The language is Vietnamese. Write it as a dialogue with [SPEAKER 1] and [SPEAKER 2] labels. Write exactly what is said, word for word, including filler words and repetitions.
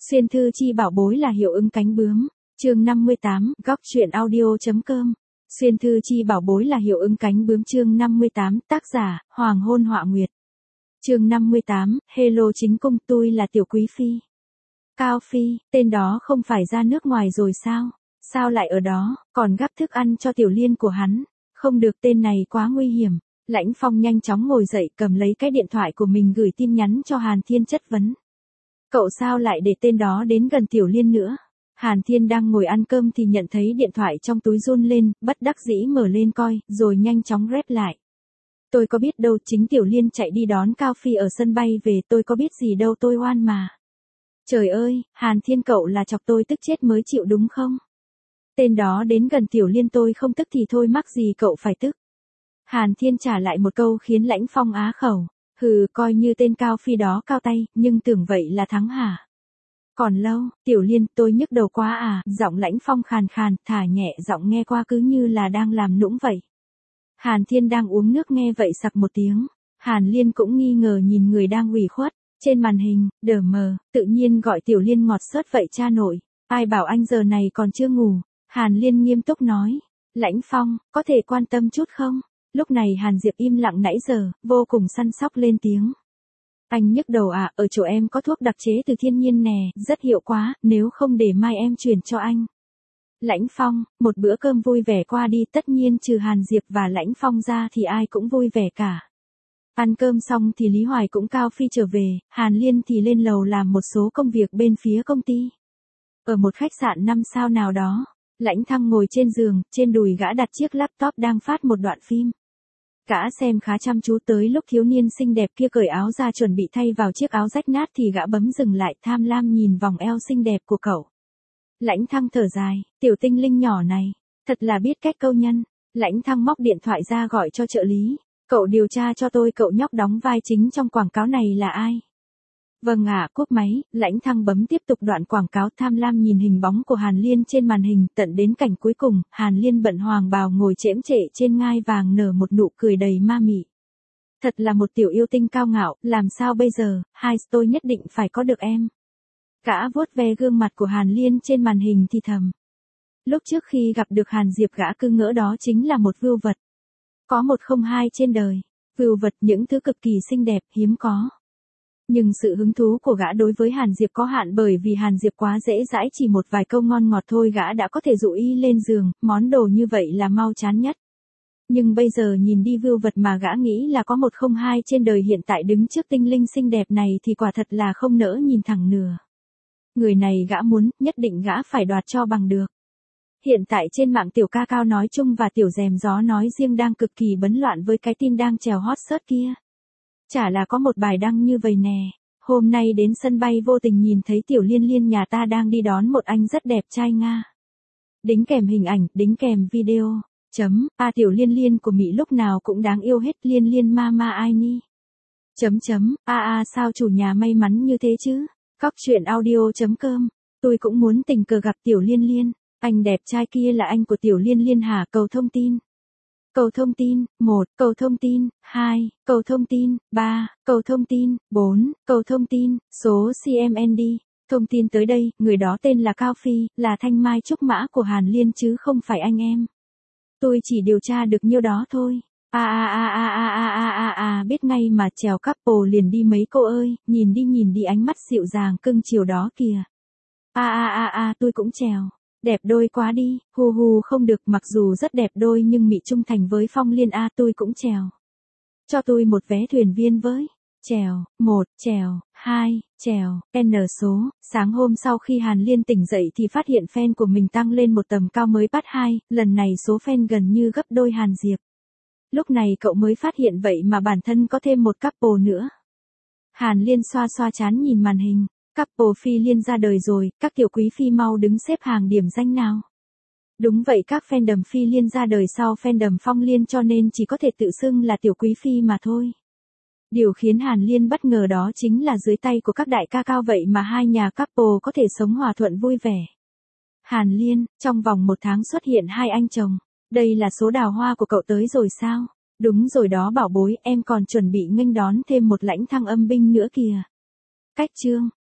[SPEAKER 1] Xuyên thư chi bảo bối là hiệu ứng cánh bướm. Chương năm mươi tám, góc truyện audio.com. Xuyên thư chi bảo bối là hiệu ứng cánh bướm. Chương năm mươi tám, tác giả, Hoàng Hôn Họa Nguyệt. Chương năm mươi tám, hello chính cung, tôi là Tiểu Quý Phi. Cao Phi, tên đó không phải ra nước ngoài rồi sao? Sao lại ở đó, còn gắp thức ăn cho Tiểu Liên của hắn? Không được, tên này quá nguy hiểm. Lãnh Phong nhanh chóng ngồi dậy, cầm lấy cái điện thoại của mình gửi tin nhắn cho Hàn Thiên chất vấn. Cậu sao lại để tên đó đến gần Tiểu Liên nữa? Hàn Thiên đang ngồi ăn cơm thì nhận thấy điện thoại trong túi run lên, bất đắc dĩ mở lên coi, rồi nhanh chóng rep lại. Tôi có biết đâu, chính Tiểu Liên chạy đi đón Cao Phi ở sân bay về, tôi có biết gì đâu, tôi oan mà. Trời ơi, Hàn Thiên cậu là chọc tôi tức chết mới chịu đúng không? Tên đó đến gần Tiểu Liên tôi không tức thì thôi, mắc gì cậu phải tức. Hàn Thiên trả lại một câu khiến Lãnh Phong á khẩu. Hừ, coi như tên Cao Phi đó cao tay, nhưng tưởng vậy là thắng hả? Còn lâu, Tiểu Liên, tôi nhức đầu quá à, giọng Lãnh Phong khàn khàn, thả nhẹ giọng nghe qua cứ như là đang làm nũng vậy. Hàn Thiên đang uống nước nghe vậy sặc một tiếng. Hàn Liên cũng nghi ngờ nhìn người đang ủy khuất. Trên màn hình, đờ mờ, tự nhiên gọi Tiểu Liên ngọt xớt vậy cha nội. Ai bảo anh giờ này còn chưa ngủ? Hàn Liên nghiêm túc nói. Lãnh Phong, có thể quan tâm chút không? Lúc này Hàn Diệp im lặng nãy giờ, vô cùng săn sóc lên tiếng. Anh nhức đầu à, ở chỗ em có thuốc đặc chế từ thiên nhiên nè, rất hiệu quả, nếu không để mai em chuyển cho anh. Lãnh Phong, một bữa cơm vui vẻ qua đi, tất nhiên trừ Hàn Diệp và Lãnh Phong ra thì ai cũng vui vẻ cả. Ăn cơm xong thì Lý Hoài cũng Cao Phi trở về, Hàn Liên thì lên lầu làm một số công việc bên phía công ty. Ở một khách sạn năm sao nào đó, Lãnh Thăng ngồi trên giường, trên đùi gã đặt chiếc laptop đang phát một đoạn phim. Gã xem khá chăm chú, tới lúc thiếu niên xinh đẹp kia cởi áo ra chuẩn bị thay vào chiếc áo rách nát thì gã bấm dừng lại, tham lam nhìn vòng eo xinh đẹp của cậu. Lãnh Thăng thở dài, tiểu tinh linh nhỏ này, thật là biết cách câu nhân. Lãnh Thăng móc điện thoại ra gọi cho trợ lý. Cậu điều tra cho tôi cậu nhóc đóng vai chính trong quảng cáo này là ai? Vâng ạ, cúp máy, Lãnh Thăng bấm tiếp tục đoạn quảng cáo, tham lam nhìn hình bóng của Hàn Liên trên màn hình, tận đến cảnh cuối cùng, Hàn Liên bận hoàng bào ngồi chễm trệ trên ngai vàng nở một nụ cười đầy ma mị. Thật là một tiểu yêu tinh cao ngạo, làm sao bây giờ, hai tôi nhất định phải có được em. Gã vuốt ve gương mặt của Hàn Liên trên màn hình thì thầm. Lúc trước khi gặp được Hàn Diệp gã cứ ngỡ đó chính là một vưu vật. Có một không hai trên đời, vưu vật những thứ cực kỳ xinh đẹp, hiếm có. Nhưng sự hứng thú của gã đối với Hàn Diệp có hạn bởi vì Hàn Diệp quá dễ dãi, chỉ một vài câu ngon ngọt thôi gã đã có thể dụ y lên giường, món đồ như vậy là mau chán nhất. Nhưng bây giờ nhìn đi vưu vật mà gã nghĩ là có một không hai trên đời hiện tại đứng trước tinh linh xinh đẹp này thì quả thật là không nỡ nhìn thẳng nửa. Người này gã muốn, nhất định gã phải đoạt cho bằng được. Hiện tại trên mạng tiểu ca cao nói chung và tiểu dèm gió nói riêng đang cực kỳ bấn loạn với cái tin đang trèo hot search kia. Chả là có một bài đăng như vậy nè. Hôm nay đến sân bay vô tình nhìn thấy Tiểu Liên Liên nhà ta đang đi đón một anh rất đẹp trai Nga. Đính kèm hình ảnh, đính kèm video. Chấm, a Tiểu Liên Liên của Mỹ lúc nào cũng đáng yêu hết, Liên Liên mama ai ni. Chấm chấm, a a sao chủ nhà may mắn như thế chứ. Góc truyện audio.com. Tôi cũng muốn tình cờ gặp Tiểu Liên Liên. Anh đẹp trai kia là anh của Tiểu Liên Liên hả? Cầu thông tin. Cầu thông tin, một, cầu thông tin, hai, cầu thông tin, ba, cầu thông tin, bốn, cầu thông tin, số xê em en đê. Thông tin tới đây, người đó tên là Cao Phi, là thanh mai trúc mã của Hàn Liên chứ không phải anh em. Tôi chỉ điều tra được nhiêu đó thôi. A a a a a a a a a biết ngay mà, trèo couple liền đi mấy cô ơi, nhìn đi nhìn đi ánh mắt dịu dàng cưng chiều đó kìa. A a a a tôi cũng trèo. Đẹp đôi quá đi, hù hù không được, mặc dù rất đẹp đôi nhưng Mị trung thành với Phong Liên a tôi cũng trèo. Cho tôi một vé thuyền viên với. Trèo, một, trèo, hai, trèo, N số. Sáng hôm sau khi Hàn Liên tỉnh dậy thì phát hiện fan của mình tăng lên một tầm cao mới bắt hai, lần này số fan gần như gấp đôi Hàn Diệp. Lúc này cậu mới phát hiện vậy mà bản thân có thêm một couple nữa. Hàn Liên xoa xoa trán nhìn màn hình. Couple Phi Liên ra đời rồi, các tiểu quý phi mau đứng xếp hàng điểm danh nào. Đúng vậy, các fandom Phi Liên ra đời sau fandom Phong Liên cho nên chỉ có thể tự xưng là tiểu quý phi mà thôi. Điều khiến Hàn Liên bất ngờ đó chính là dưới tay của các đại ca cao vậy mà hai nhà couple có thể sống hòa thuận vui vẻ. Hàn Liên, trong vòng một tháng xuất hiện hai anh chồng. Đây là số đào hoa của cậu tới rồi sao? Đúng rồi đó bảo bối, em còn chuẩn bị nghênh đón thêm một Lãnh Thăng âm binh nữa kìa. Cách chương.